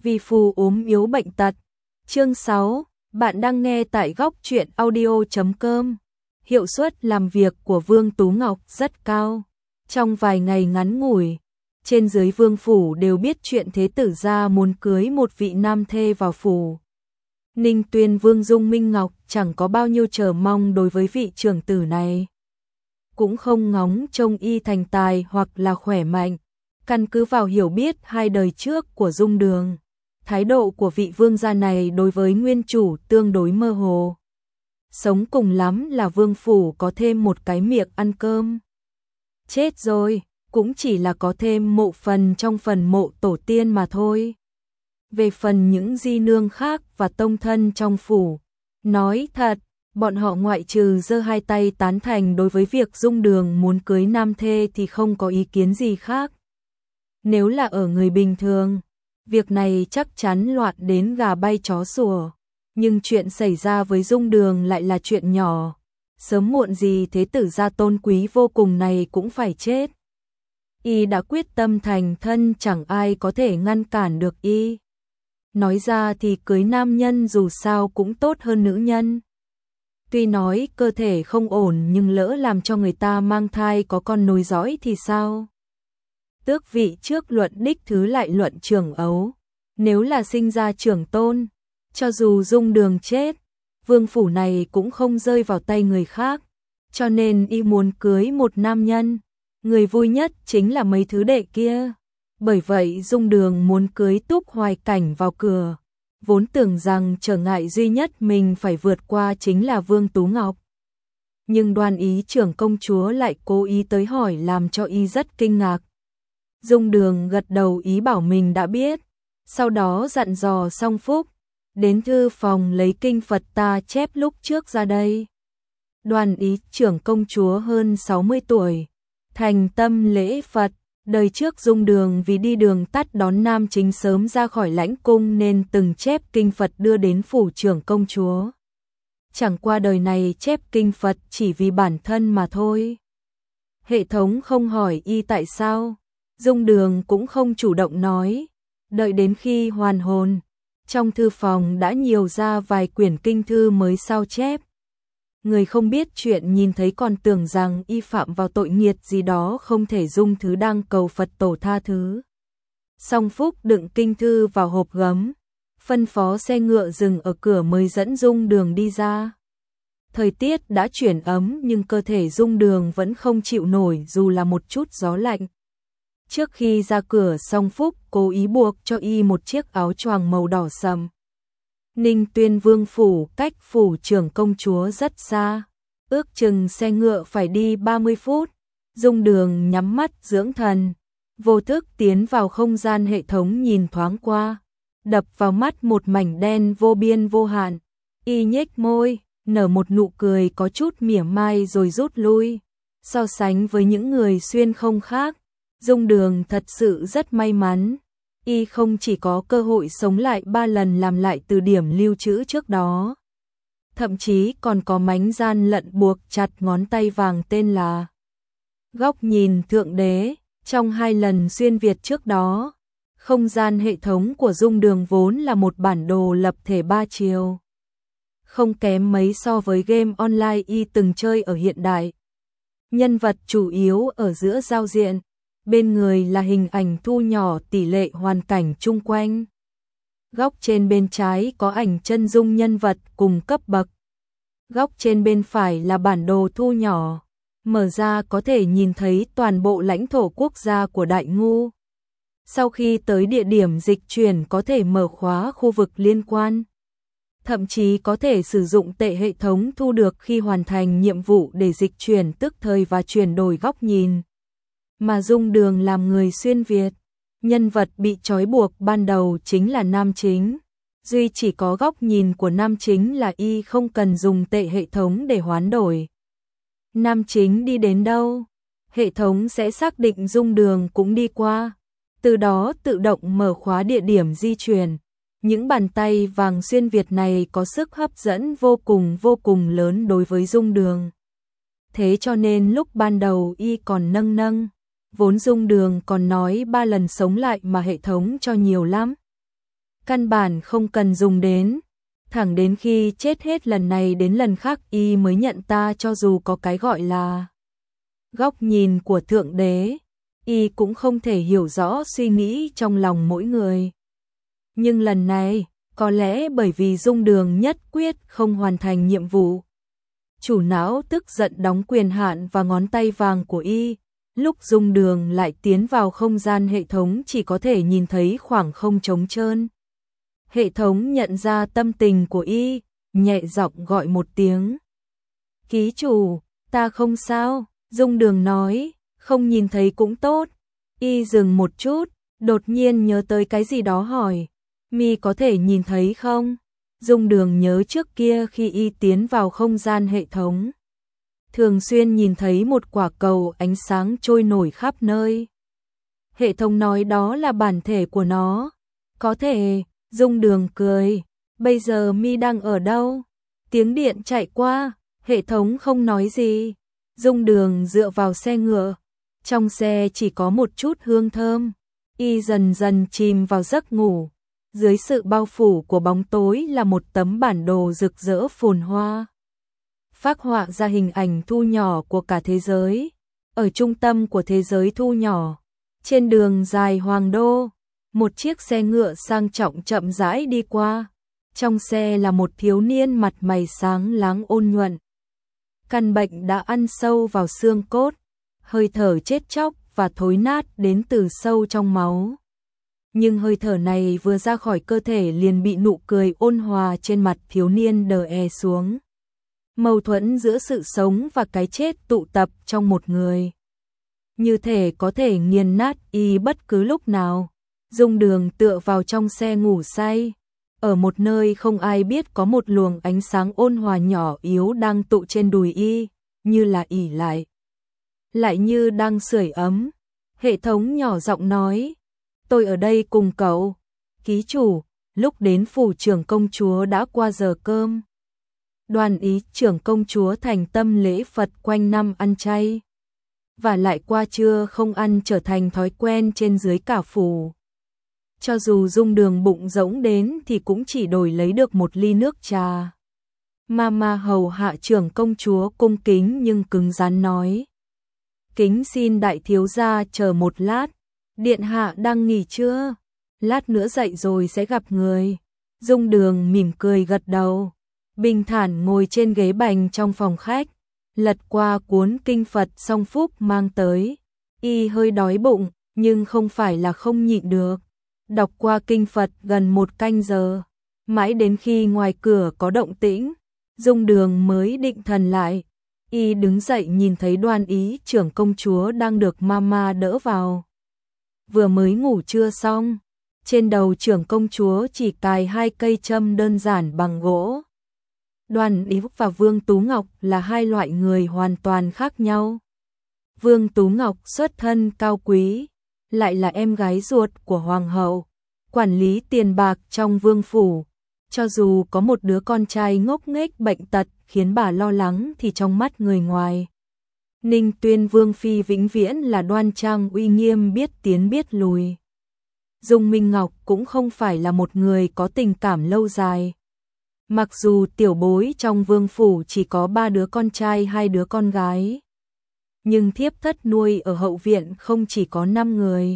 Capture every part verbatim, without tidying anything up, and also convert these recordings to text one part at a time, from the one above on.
vì phù ốm yếu bệnh tật. Chương sáu, bạn đang nghe tại góc truyện audio chấm com. Hiệu suất làm việc của Vương Tú Ngọc rất cao. Trong vài ngày ngắn ngủi, trên dưới vương phủ đều biết chuyện thế tử gia muốn cưới một vị nam thê vào phủ. Ninh Tuyên Vương Dung Minh Ngọc chẳng có bao nhiêu chờ mong đối với vị trưởng tử này. Cũng không ngóng trông y thành tài hoặc là khỏe mạnh. Căn cứ vào hiểu biết hai đời trước của Dung Đường, thái độ của vị vương gia này đối với nguyên chủ tương đối mơ hồ. Sống cùng lắm là vương phủ có thêm một cái miệng ăn cơm. Chết rồi, cũng chỉ là có thêm mộ phần trong phần mộ tổ tiên mà thôi. Về phần những di nương khác và tông thân trong phủ, nói thật, bọn họ ngoại trừ giơ hai tay tán thành đối với việc Dung Đường muốn cưới nam thê thì không có ý kiến gì khác. Nếu là ở người bình thường, việc này chắc chắn loạn đến gà bay chó sủa. Nhưng chuyện xảy ra với Dung Đường lại là chuyện nhỏ. Sớm muộn gì thế tử gia tôn quý vô cùng này cũng phải chết. Y đã quyết tâm thành thân, chẳng ai có thể ngăn cản được y. Nói ra thì cưới nam nhân dù sao cũng tốt hơn nữ nhân. Tuy nói cơ thể không ổn nhưng lỡ làm cho người ta mang thai có con nối dõi thì sao? Tước vị trước luận đích thứ lại luận trưởng ấu. Nếu là sinh ra trưởng tôn, cho dù Dung Đường chết, vương phủ này cũng không rơi vào tay người khác. Cho nên y muốn cưới một nam nhân. Người vui nhất chính là mấy thứ đệ kia. Bởi vậy Dung Đường muốn cưới Túc Hoài Cảnh vào cửa. Vốn tưởng rằng trở ngại duy nhất mình phải vượt qua chính là Vương Tú Ngọc. Nhưng Đoan Ý trưởng công chúa lại cố ý tới hỏi làm cho y rất kinh ngạc. Dung Đường gật đầu ý bảo mình đã biết. Sau đó dặn dò Song Phúc, đến thư phòng lấy kinh Phật ta chép lúc trước ra đây. Đoan Ý trưởng công chúa hơn sáu mươi tuổi, thành tâm lễ Phật. Đời trước Dung Đường vì đi đường tắt đón nam chính sớm ra khỏi lãnh cung nên từng chép kinh Phật đưa đến phủ trưởng công chúa. Chẳng qua đời này chép kinh Phật chỉ vì bản thân mà thôi. Hệ thống không hỏi y tại sao, Dung Đường cũng không chủ động nói. Đợi đến khi hoàn hồn, trong thư phòng đã nhiều ra vài quyển kinh thư mới sao chép. Người không biết chuyện nhìn thấy còn tưởng rằng y phạm vào tội nghiệt gì đó không thể dung thứ đang cầu Phật tổ tha thứ. Song Phúc đựng kinh thư vào hộp gấm, phân phó xe ngựa dừng ở cửa mới dẫn Dung Đường đi ra. Thời tiết đã chuyển ấm nhưng cơ thể Dung Đường vẫn không chịu nổi dù là một chút gió lạnh. Trước khi ra cửa Song Phúc cố ý buộc cho y một chiếc áo choàng màu đỏ sẫm. Ninh Tuyên Vương phủ cách phủ trưởng công chúa rất xa, ước chừng xe ngựa phải đi ba mươi phút. Dung Đường nhắm mắt dưỡng thần, vô thức tiến vào không gian hệ thống nhìn thoáng qua, đập vào mắt một mảnh đen vô biên vô hạn. Y nhếch môi, nở một nụ cười có chút mỉa mai rồi rút lui. So sánh với những người xuyên không khác, Dung Đường thật sự rất may mắn. Y không chỉ có cơ hội sống lại ba lần làm lại từ điểm lưu trữ trước đó, thậm chí còn có mánh gian lận buộc chặt ngón tay vàng tên là Góc Nhìn Thượng Đế. Trong hai lần xuyên Việt trước đó, không gian hệ thống của Dung Đường vốn là một bản đồ lập thể ba chiều, không kém mấy so với game online y từng chơi ở hiện đại. Nhân vật chủ yếu ở giữa giao diện, bên người là hình ảnh thu nhỏ tỷ lệ hoàn cảnh chung quanh. Góc trên bên trái có ảnh chân dung nhân vật cùng cấp bậc. Góc trên bên phải là bản đồ thu nhỏ, mở ra có thể nhìn thấy toàn bộ lãnh thổ quốc gia của Đại Ngu. Sau khi tới địa điểm dịch chuyển có thể mở khóa khu vực liên quan. Thậm chí có thể sử dụng tệ hệ thống thu được khi hoàn thành nhiệm vụ để dịch chuyển tức thời và chuyển đổi góc nhìn. Mà Dung Đường làm người xuyên Việt, nhân vật bị trói buộc ban đầu chính là nam chính. Duy chỉ có góc nhìn của nam chính là y không cần dùng tệ hệ thống để hoán đổi. Nam chính đi đến đâu, hệ thống sẽ xác định Dung Đường cũng đi qua, từ đó tự động mở khóa địa điểm di chuyển. Những bàn tay vàng xuyên Việt này có sức hấp dẫn vô cùng vô cùng lớn đối với Dung Đường. Thế cho nên lúc ban đầu y còn nâng nâng, vốn Dung Đường còn nói ba lần sống lại mà hệ thống cho nhiều lắm. căn bản không cần dùng đến. Thẳng đến khi chết hết lần này đến lần khác y mới nhận ta, cho dù có cái gọi là góc nhìn của Thượng Đế, y cũng không thể hiểu rõ suy nghĩ trong lòng mỗi người. Nhưng lần này, có lẽ bởi vì Dung Đường nhất quyết không hoàn thành nhiệm vụ, chủ não tức giận đóng quyền hạn và ngón tay vàng của y. Lúc Dung Đường lại tiến vào không gian hệ thống chỉ có thể nhìn thấy khoảng không trống trơn. Hệ thống nhận ra tâm tình của y, nhẹ giọng gọi một tiếng. Ký chủ, ta không sao, Dung Đường nói, không nhìn thấy cũng tốt. Y dừng một chút, đột nhiên nhớ tới cái gì đó hỏi, mi có thể nhìn thấy không? Dung Đường nhớ trước kia khi y tiến vào không gian hệ thống, thường xuyên nhìn thấy một quả cầu ánh sáng trôi nổi khắp nơi. Hệ thống nói đó là bản thể của nó. Có thể, Dung Đường cười, bây giờ mi đang ở đâu? Tiếng điện chạy qua, hệ thống không nói gì. Dung Đường dựa vào xe ngựa, trong xe chỉ có một chút hương thơm. Y dần dần chìm vào giấc ngủ. Dưới sự bao phủ của bóng tối là một tấm bản đồ rực rỡ phồn hoa, phác họa ra hình ảnh thu nhỏ của cả thế giới. Ở trung tâm của thế giới thu nhỏ, trên đường dài Hoàng Đô, một chiếc xe ngựa sang trọng chậm rãi đi qua. Trong xe là một thiếu niên mặt mày sáng láng ôn nhuận. Căn bệnh đã ăn sâu vào xương cốt, hơi thở chết chóc và thối nát đến từ sâu trong máu. Nhưng hơi thở này vừa ra khỏi cơ thể liền bị nụ cười ôn hòa trên mặt thiếu niên đè xuống. Mâu thuẫn giữa sự sống và cái chết tụ tập trong một người, như thể có thể nghiền nát y bất cứ lúc nào. Dung Đường tựa vào trong xe ngủ say. Ở một nơi không ai biết có một luồng ánh sáng ôn hòa nhỏ yếu đang tụ trên đùi y, như là ỉ lại, lại như đang sưởi ấm. Hệ thống nhỏ giọng nói, tôi ở đây cùng cậu. Ký chủ, lúc đến phủ trưởng công chúa đã qua giờ cơm. Đoàn ý trưởng công chúa thành tâm lễ Phật quanh năm ăn chay, và lại qua trưa không ăn trở thành thói quen trên dưới cả phủ. Cho dù Dung Đường bụng rỗng đến thì cũng chỉ đổi lấy được một ly nước trà. Mama hầu hạ trưởng công chúa cung kính nhưng cứng rắn nói, kính xin đại thiếu gia chờ một lát, điện hạ đang nghỉ trưa, lát nữa dậy rồi sẽ gặp người. Dung Đường mỉm cười gật đầu, bình thản ngồi trên ghế bành trong phòng khách, lật qua cuốn kinh Phật song phúc mang tới. Y hơi đói bụng, nhưng không phải là không nhịn được. Đọc qua kinh Phật gần một canh giờ, mãi đến khi ngoài cửa có động tĩnh, Dung Đường mới định thần lại. Y đứng dậy nhìn thấy Đoan ý trưởng công chúa đang được mama đỡ vào. Vừa mới ngủ trưa xong, trên đầu trưởng công chúa chỉ cài hai cây châm đơn giản bằng gỗ. Đoan ý và Vương Tú Ngọc là hai loại người hoàn toàn khác nhau. Vương Tú Ngọc xuất thân cao quý, lại là em gái ruột của hoàng hậu, quản lý tiền bạc trong vương phủ. Cho dù có một đứa con trai ngốc nghếch bệnh tật khiến bà lo lắng thì trong mắt người ngoài, Ninh Tuyên Vương phi vĩnh viễn là đoan trang uy nghiêm biết tiến biết lùi. Dung Minh Ngọc cũng không phải là một người có tình cảm lâu dài. Mặc dù tiểu bối trong vương phủ chỉ có ba đứa con trai hai đứa con gái, nhưng thiếp thất nuôi ở hậu viện không chỉ có năm người.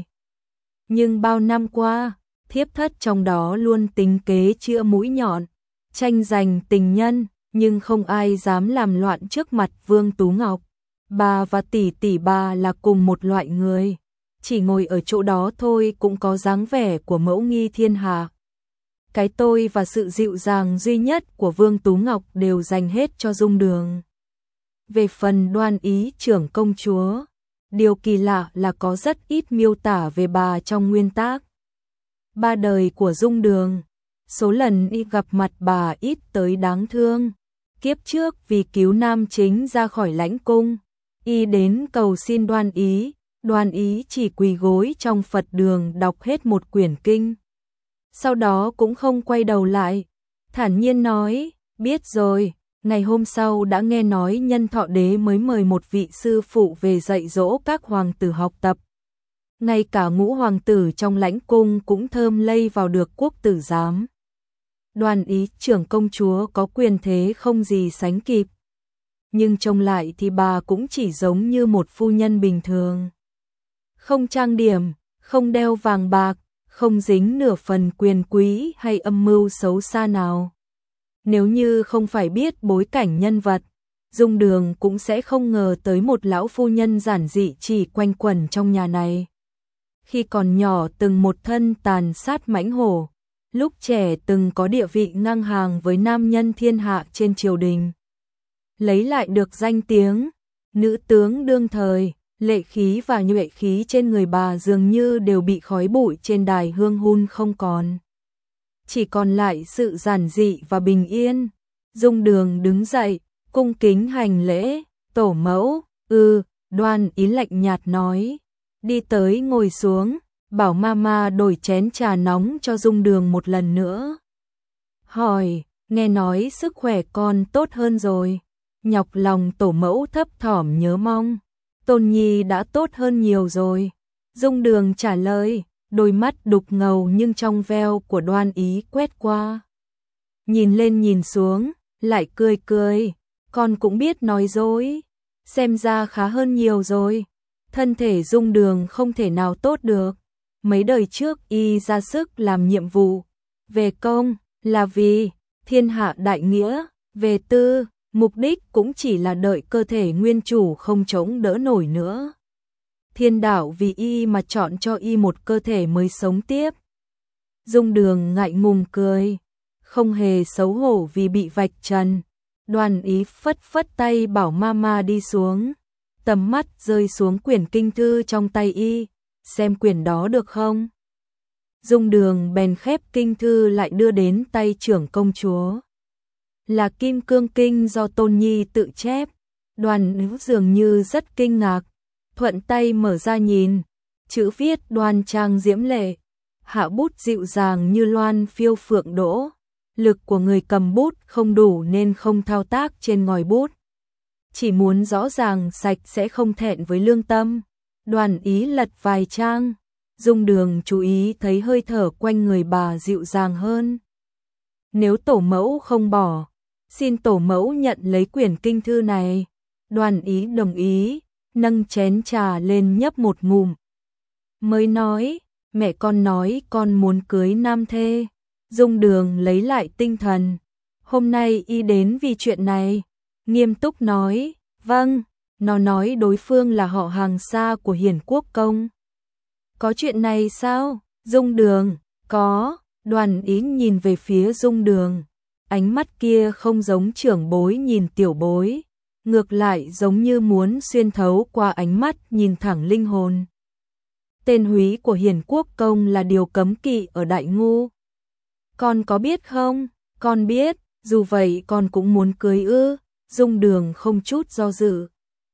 Nhưng bao năm qua, thiếp thất trong đó luôn tính kế chĩa mũi nhọn, tranh giành tình nhân, nhưng không ai dám làm loạn trước mặt Vương Tú Ngọc. Bà và tỷ tỷ bà là cùng một loại người, chỉ ngồi ở chỗ đó thôi cũng có dáng vẻ của mẫu nghi thiên hạ. Cái tôi và sự dịu dàng duy nhất của Vương Tú Ngọc đều dành hết cho Dung Đường. Về phần Đoan ý trưởng công chúa, điều kỳ lạ là có rất ít miêu tả về bà trong nguyên tác. Ba đời của Dung Đường, số lần y gặp mặt bà ít tới đáng thương. Kiếp trước vì cứu nam chính ra khỏi lãnh cung, y đến cầu xin Đoan ý, Đoan ý chỉ quỳ gối trong Phật đường đọc hết một quyển kinh. Sau đó cũng không quay đầu lại, thản nhiên nói, biết rồi. Ngày hôm sau đã nghe nói Nhân Thọ Đế mới mời một vị sư phụ về dạy dỗ các hoàng tử học tập. ngay cả ngũ hoàng tử trong lãnh cung cũng thơm lây vào được quốc tử giám. Đoan Ý trưởng công chúa có quyền thế không gì sánh kịp. Nhưng trông lại thì bà cũng chỉ giống như một phu nhân bình thường. Không trang điểm, không đeo vàng bạc, không dính nửa phần quyền quý hay âm mưu xấu xa nào. Nếu như không phải biết bối cảnh nhân vật, Dung Đường cũng sẽ không ngờ tới một lão phu nhân giản dị chỉ quanh quẩn trong nhà này. Khi còn nhỏ từng một thân tàn sát mãnh hổ, lúc trẻ từng có địa vị ngang hàng với nam nhân thiên hạ trên triều đình. Lấy lại được danh tiếng, nữ tướng đương thời, lệ khí và nhuệ khí trên người bà dường như đều bị khói bụi trên đài hương hun không còn. Chỉ còn lại sự giản dị và bình yên. Dung Đường đứng dậy, cung kính hành lễ, tổ mẫu, ư, Đoan Ý lạnh nhạt nói, đi tới ngồi xuống, bảo mama đổi chén trà nóng cho Dung Đường một lần nữa. Hỏi, nghe nói sức khỏe con tốt hơn rồi. Nhọc lòng tổ mẫu thấp thỏm nhớ mong, Tôn Nhi đã tốt hơn nhiều rồi. Dung Đường trả lời, đôi mắt đục ngầu nhưng trong veo của Đoan Ý quét qua. Nhìn lên nhìn xuống, lại cười cười, con cũng biết nói dối, xem ra khá hơn nhiều rồi. Thân thể Dung Đường không thể nào tốt được. Mấy đời trước y ra sức làm nhiệm vụ, về công là vì thiên hạ đại nghĩa, về tư, mục đích cũng chỉ là đợi cơ thể nguyên chủ không chống đỡ nổi nữa. Thiên đạo vì y mà chọn cho y một cơ thể mới sống tiếp. Dung Đường ngại ngùng cười, không hề xấu hổ vì bị vạch trần. Đoan Ý phất phất tay bảo mama đi xuống, tầm mắt rơi xuống quyển kinh thư trong tay y, xem quyển đó được không? Dung Đường bèn khép kinh thư lại đưa đến tay trưởng công chúa. Là Kim Cương Kinh do Tôn Nhi tự chép. Đoan Ý dường như rất kinh ngạc, thuận tay mở ra nhìn, chữ viết đoan trang diễm lệ, hạ bút dịu dàng như loan phiêu phượng đỗ. Lực của người cầm bút không đủ nên không thao tác trên ngòi bút. Chỉ muốn rõ ràng sạch sẽ không thẹn với lương tâm. Đoan Ý lật vài trang, Dung Đường chú ý thấy hơi thở quanh người bà dịu dàng hơn. Nếu tổ mẫu không bỏ, xin tổ mẫu nhận lấy quyển kinh thư này. Đoan Ý đồng ý, nâng chén trà lên nhấp một ngụm. Mới nói, mẹ con nói con muốn cưới nam thê. Dung Đường lấy lại tinh thần. Hôm nay y đến vì chuyện này. Nghiêm túc nói, vâng. Nó nói đối phương là họ hàng xa của Hiển Quốc công. Có chuyện này sao? Dung Đường, có. Đoan Ý nhìn về phía Dung Đường. Ánh mắt kia không giống trưởng bối nhìn tiểu bối, ngược lại giống như muốn xuyên thấu qua ánh mắt nhìn thẳng linh hồn. Tên húy của Hiển Quốc công là điều cấm kỵ ở Đại Ngu. Con có biết không? Con biết, dù vậy con cũng muốn cưới ư? Dung Đường không chút do dự.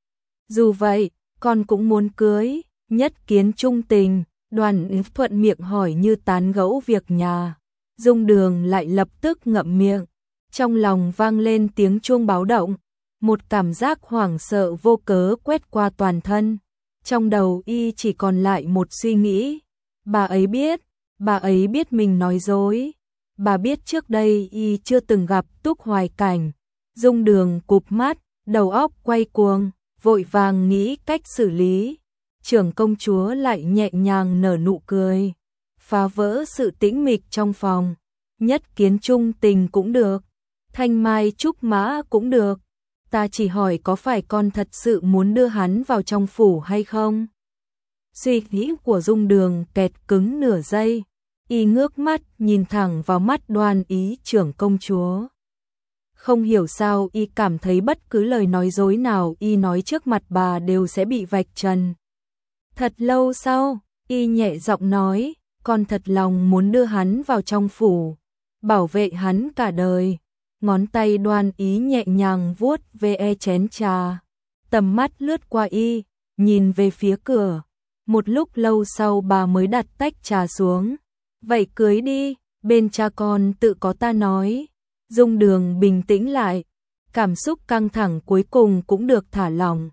Dù vậy, con cũng muốn cưới, nhất kiến trung tình. Đoan Ý thuận miệng hỏi như tán gẫu việc nhà. Dung Đường lại lập tức ngậm miệng, trong lòng vang lên tiếng chuông báo động, một cảm giác hoảng sợ vô cớ quét qua toàn thân. Trong đầu y chỉ còn lại một suy nghĩ, bà ấy biết, bà ấy biết mình nói dối. Bà biết trước đây y chưa từng gặp Túc Hoài Cảnh. Dung Đường cụp mắt, đầu óc quay cuồng, vội vàng nghĩ cách xử lý. Trưởng công chúa lại nhẹ nhàng nở nụ cười, phá vỡ sự tĩnh mịch trong phòng. Nhất kiến trung tình cũng được, thanh mai trúc mã cũng được. Ta chỉ hỏi có phải con thật sự muốn đưa hắn vào trong phủ hay không? Suy nghĩ của Dung Đường kẹt cứng nửa giây, y ngước mắt nhìn thẳng vào mắt Đoan Ý trưởng công chúa. Không hiểu sao y cảm thấy bất cứ lời nói dối nào y nói trước mặt bà đều sẽ bị vạch trần. Thật lâu sau, y nhẹ giọng nói, con thật lòng muốn đưa hắn vào trong phủ, bảo vệ hắn cả đời. Ngón tay Đoan Ý nhẹ nhàng vuốt ve chén trà, tầm mắt lướt qua y, nhìn về phía cửa. Một lúc lâu sau bà mới đặt tách trà xuống. Vậy cưới đi, bên cha con tự có ta nói. Dung Đường bình tĩnh lại, cảm xúc căng thẳng cuối cùng cũng được thả lỏng.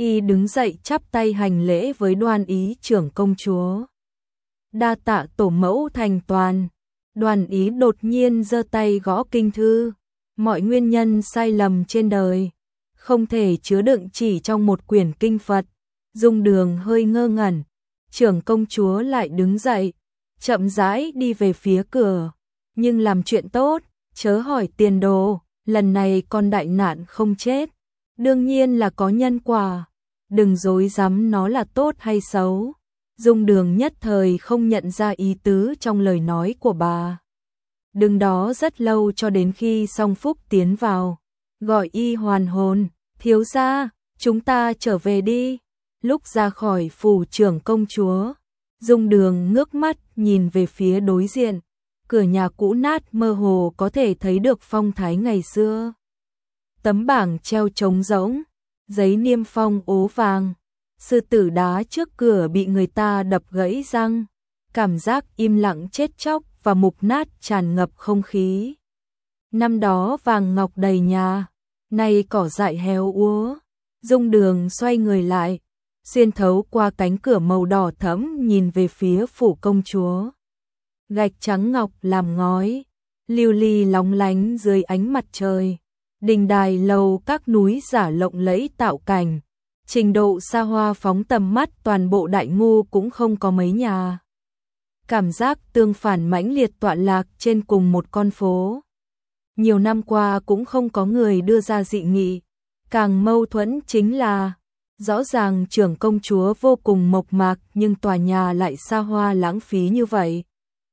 Y đứng dậy chắp tay hành lễ với Đoan Ý trưởng công chúa. Đa tạ tổ mẫu thành toàn. Đoan Ý đột nhiên giơ tay gõ kinh thư. Mọi nguyên nhân sai lầm trên đời không thể chứa đựng chỉ trong một quyển kinh Phật. Dung Đường hơi ngơ ngẩn, trưởng công chúa lại đứng dậy, chậm rãi đi về phía cửa. Nhưng làm chuyện tốt, chớ hỏi tiền đồ, lần này con đại nạn không chết, đương nhiên là có nhân quả, đừng dối dám nó là tốt hay xấu. Dung Đường nhất thời không nhận ra ý tứ trong lời nói của bà. Đứng đó rất lâu cho đến khi Song Phúc tiến vào, gọi y hoàn hồn, thiếu gia, chúng ta trở về đi. Lúc ra khỏi phủ trưởng công chúa, Dung Đường ngước mắt nhìn về phía đối diện, cửa nhà cũ nát mơ hồ có thể thấy được phong thái ngày xưa. Tấm bảng treo trống rỗng, giấy niêm phong ố vàng, sư tử đá trước cửa bị người ta đập gãy răng, cảm giác im lặng chết chóc và mục nát tràn ngập không khí. Năm đó vàng ngọc đầy nhà, nay cỏ dại héo úa. Dung Đường xoay người lại, xuyên thấu qua cánh cửa màu đỏ thẫm nhìn về phía phủ công chúa. Gạch trắng ngọc làm ngói, lưu ly lóng lánh dưới ánh mặt trời. Đình đài lầu các núi giả lộng lẫy tạo cảnh. Trình độ xa hoa phóng tầm mắt toàn bộ Đại Ngu cũng không có mấy nhà. Cảm giác tương phản mãnh liệt tọa lạc trên cùng một con phố. Nhiều năm qua cũng không có người đưa ra dị nghị. Càng mâu thuẫn chính là, rõ ràng trưởng công chúa vô cùng mộc mạc nhưng tòa nhà lại xa hoa lãng phí như vậy.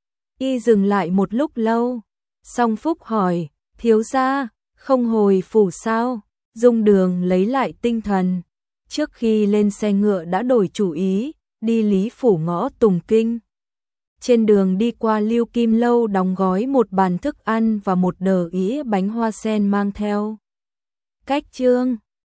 Y dừng lại một lúc lâu, Song Phúc hỏi, thiếu gia, không hồi phủ sao? Dung Đường lấy lại tinh thần, trước khi lên xe ngựa đã đổi chủ ý, đi Lý phủ ngõ Tùng Kinh. Trên đường đi qua Lưu Kim Lâu đóng gói một bàn thức ăn và một đờ ĩa bánh hoa sen mang theo. Cách chương